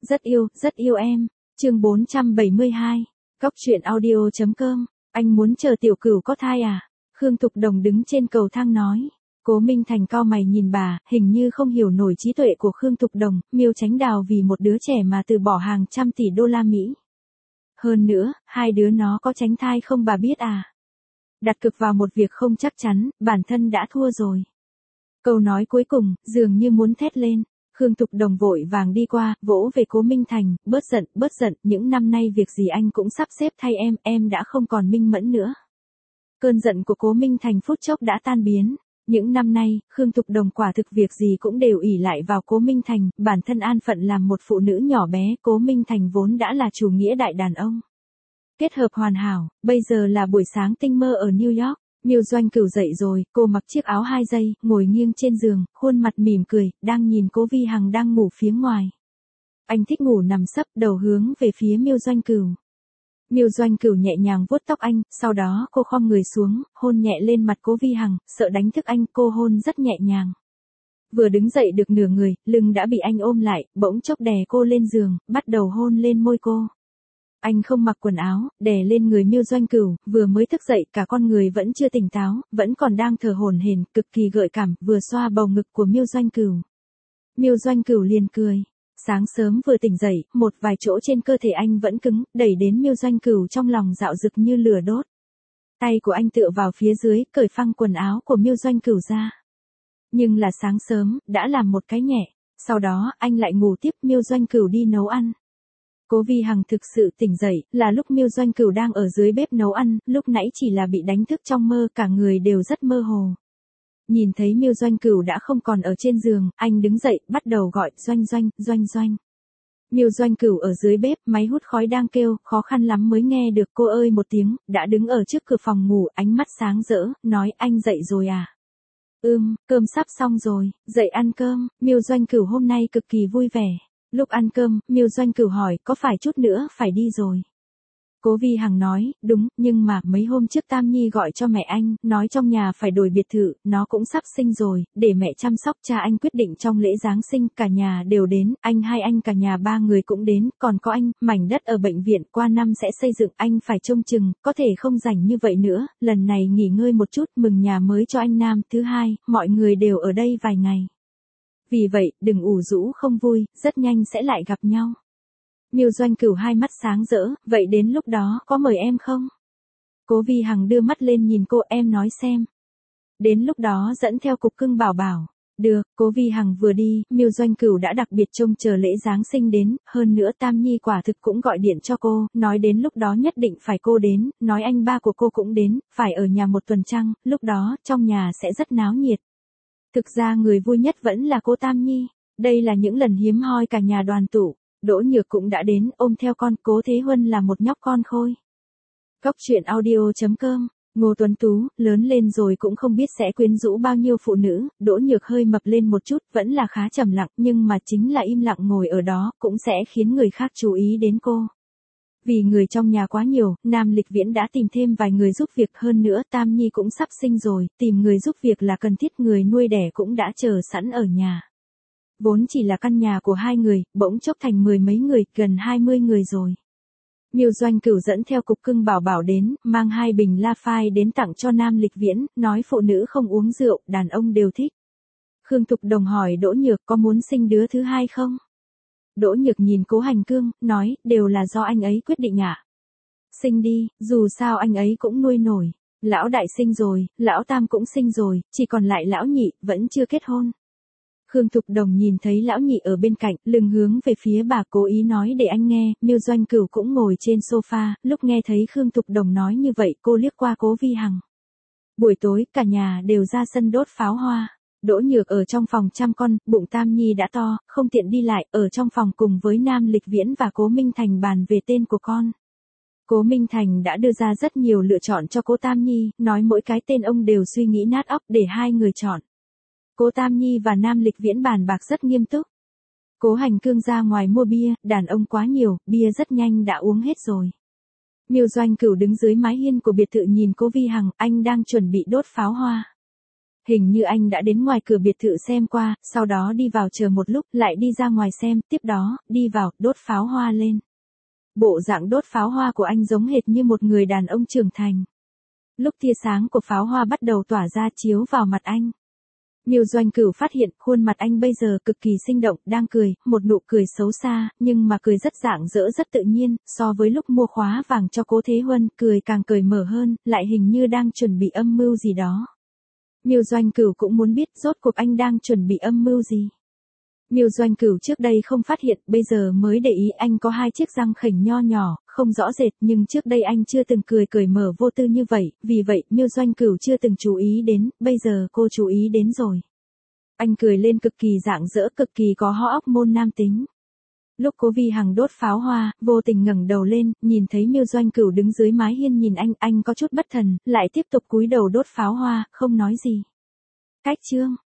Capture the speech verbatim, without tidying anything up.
Rất yêu, rất yêu em. Chương bốn trăm bảy mươi hai. Cóc truyện audio chấm com. Anh muốn chờ tiểu cửu có thai à? Khương Thục Đồng đứng trên cầu thang nói. Cố Minh Thành cau mày nhìn bà, hình như không hiểu nổi trí tuệ của Khương Thục Đồng, Miêu Chánh Đào vì một đứa trẻ mà từ bỏ hàng trăm tỷ đô la Mỹ. Hơn nữa, hai đứa nó có tránh thai không bà biết à? Đặt cược vào một việc không chắc chắn, bản thân đã thua rồi. Câu nói cuối cùng, dường như muốn thét lên. Khương Thục Đồng vội vàng đi qua, vỗ về Cố Minh Thành, bớt giận, bớt giận, những năm nay việc gì anh cũng sắp xếp thay em, em đã không còn minh mẫn nữa. Cơn giận của Cố Minh Thành phút chốc đã tan biến. Những năm nay, Khương Thục Đồng quả thực việc gì cũng đều ỷ lại vào Cố Minh Thành, bản thân an phận làm một phụ nữ nhỏ bé, Cố Minh Thành vốn đã là chủ nghĩa đại đàn ông. Kết hợp hoàn hảo, bây giờ là buổi sáng tinh mơ ở New York. Miêu Doanh Cửu dậy rồi, cô mặc chiếc áo hai dây, ngồi nghiêng trên giường, khuôn mặt mỉm cười, đang nhìn Cố Vi Hằng đang ngủ phía ngoài. Anh thích ngủ nằm sấp, đầu hướng về phía Miêu Doanh Cửu. Miêu Doanh Cửu nhẹ nhàng vuốt tóc anh, sau đó cô khom người xuống, hôn nhẹ lên mặt Cố Vi Hằng, sợ đánh thức anh, cô hôn rất nhẹ nhàng. Vừa đứng dậy được nửa người, lưng đã bị anh ôm lại, bỗng chốc đè cô lên giường, bắt đầu hôn lên môi cô. Anh không mặc quần áo, đè lên người Miêu Doanh Cửu, vừa mới thức dậy, cả con người vẫn chưa tỉnh táo, vẫn còn đang thở hổn hển, cực kỳ gợi cảm, vừa xoa bầu ngực của Miêu Doanh Cửu. Miêu Doanh Cửu liền cười. Sáng sớm vừa tỉnh dậy, một vài chỗ trên cơ thể anh vẫn cứng, đẩy đến Miêu Doanh Cửu trong lòng dạo rực như lửa đốt. Tay của anh tựa vào phía dưới, cởi phăng quần áo của Miêu Doanh Cửu ra. Nhưng là sáng sớm, đã làm một cái nhẹ, sau đó anh lại ngủ tiếp. Miêu Doanh Cửu đi nấu ăn. Cố Vi Hằng thực sự tỉnh dậy, là lúc Miêu Doanh Cửu đang ở dưới bếp nấu ăn, lúc nãy chỉ là bị đánh thức trong mơ, cả người đều rất mơ hồ. Nhìn thấy Miêu Doanh Cửu đã không còn ở trên giường, anh đứng dậy, bắt đầu gọi, Doanh Doanh, Doanh Doanh. Miêu Doanh Cửu ở dưới bếp, máy hút khói đang kêu, khó khăn lắm mới nghe được cô ơi một tiếng, đã đứng ở trước cửa phòng ngủ, ánh mắt sáng rỡ, nói anh dậy rồi à? Ừm, cơm sắp xong rồi, dậy ăn cơm. Miêu Doanh Cửu hôm nay cực kỳ vui vẻ. Lúc ăn cơm, Miêu Doanh Cửu hỏi, có phải chút nữa phải đi rồi? Cố Vi Hằng nói, đúng, nhưng mà mấy hôm trước Tam Nhi gọi cho mẹ anh, nói trong nhà phải đổi biệt thự, nó cũng sắp sinh rồi, để mẹ chăm sóc. Cha anh quyết định trong lễ Giáng sinh, cả nhà đều đến, anh hai anh cả nhà ba người cũng đến, còn có anh, mảnh đất ở bệnh viện qua năm sẽ xây dựng, anh phải trông chừng, có thể không rảnh như vậy nữa, lần này nghỉ ngơi một chút, mừng nhà mới cho anh Nam. Thứ hai, mọi người đều ở đây vài ngày. Vì vậy, đừng ủ rũ không vui, rất nhanh sẽ lại gặp nhau. Miêu Doanh Cửu hai mắt sáng rỡ, vậy đến lúc đó có mời em không? Cố Vi Hằng đưa mắt lên nhìn cô, em nói xem. Đến lúc đó dẫn theo cục cưng bảo bảo. Được, Cố Vi Hằng vừa đi, Miêu Doanh Cửu đã đặc biệt trông chờ lễ Giáng sinh đến, hơn nữa Tam Nhi quả thực cũng gọi điện cho cô, nói đến lúc đó nhất định phải cô đến, nói anh ba của cô cũng đến, phải ở nhà một tuần trăng, lúc đó, trong nhà sẽ rất náo nhiệt. Thực ra người vui nhất vẫn là cô Tam Nhi, đây là những lần hiếm hoi cả nhà đoàn tụ. Đỗ Nhược cũng đã đến, ôm theo con, Cố Thế Huân là một nhóc con khôi. Cóc truyện audio chấm com. Ngô Tuấn Tú, lớn lên rồi cũng không biết sẽ quyến rũ bao nhiêu phụ nữ, Đỗ Nhược hơi mập lên một chút, vẫn là khá trầm lặng, nhưng mà chính là im lặng ngồi ở đó, cũng sẽ khiến người khác chú ý đến cô. Vì người trong nhà quá nhiều, Nam Lịch Viễn đã tìm thêm vài người giúp việc, hơn nữa Tam Nhi cũng sắp sinh rồi, tìm người giúp việc là cần thiết, người nuôi đẻ cũng đã chờ sẵn ở nhà. Vốn chỉ là căn nhà của hai người, bỗng chốc thành mười mấy người, gần hai mươi người rồi. Miêu Doanh Cửu dẫn theo cục cưng bảo bảo đến, mang hai bình La Phai đến tặng cho Nam Lịch Viễn, nói phụ nữ không uống rượu, đàn ông đều thích. Khương Thục Đồng hỏi Đỗ Nhược có muốn sinh đứa thứ hai không? Đỗ Nhược nhìn Cố Hành Cương, nói, đều là do anh ấy quyết định ạ. À? Sinh đi, dù sao anh ấy cũng nuôi nổi. Lão đại sinh rồi, lão tam cũng sinh rồi, chỉ còn lại lão nhị, vẫn chưa kết hôn. Khương Thục Đồng nhìn thấy lão nhị ở bên cạnh, lưng hướng về phía bà, cố ý nói để anh nghe. Miêu Doanh Cửu cũng ngồi trên sofa, lúc nghe thấy Khương Thục Đồng nói như vậy, cô liếc qua Cố Vi Hằng. Buổi tối, cả nhà đều ra sân đốt pháo hoa. Đỗ Nhược ở trong phòng chăm con, bụng Tam Nhi đã to, không tiện đi lại, ở trong phòng cùng với Nam Lịch Viễn và Cố Minh Thành bàn về tên của con. Cố Minh Thành đã đưa ra rất nhiều lựa chọn cho cô Tam Nhi, nói mỗi cái tên ông đều suy nghĩ nát óc để hai người chọn. Cố Tam Nhi và Nam Lịch Viễn bàn bạc rất nghiêm túc. Cố Hành Cương ra ngoài mua bia, đàn ông quá nhiều, bia rất nhanh đã uống hết rồi. Miêu Doanh Cửu đứng dưới mái hiên của biệt thự nhìn Cố Vi Hằng, anh đang chuẩn bị đốt pháo hoa. Hình như anh đã đến ngoài cửa biệt thự xem qua, sau đó đi vào chờ một lúc, lại đi ra ngoài xem, tiếp đó, đi vào, đốt pháo hoa lên. Bộ dạng đốt pháo hoa của anh giống hệt như một người đàn ông trưởng thành. Lúc tia sáng của pháo hoa bắt đầu tỏa ra chiếu vào mặt anh. Miêu Doanh Cửu phát hiện khuôn mặt anh bây giờ cực kỳ sinh động, đang cười, một nụ cười xấu xa, nhưng mà cười rất rạng rỡ rất tự nhiên, so với lúc mua khóa vàng cho Cố Thế Huân, cười càng cởi mở hơn, lại hình như đang chuẩn bị âm mưu gì đó. Miêu Doanh Cửu cũng muốn biết rốt cuộc anh đang chuẩn bị âm mưu gì. Miêu Doanh Cửu trước đây không phát hiện, bây giờ mới để ý anh có hai chiếc răng khểnh nho nhỏ, không rõ rệt, nhưng trước đây anh chưa từng cười cởi mở vô tư như vậy, vì vậy Miêu Doanh Cửu chưa từng chú ý đến, bây giờ cô chú ý đến rồi. Anh cười lên cực kỳ rạng rỡ, cực kỳ có hóc môn nam tính. Lúc Cố Vi Hằng đốt pháo hoa, vô tình ngẩng đầu lên, nhìn thấy Miêu Doanh Cửu đứng dưới mái hiên nhìn anh, anh có chút bất thần, lại tiếp tục cúi đầu đốt pháo hoa, không nói gì. Cách chương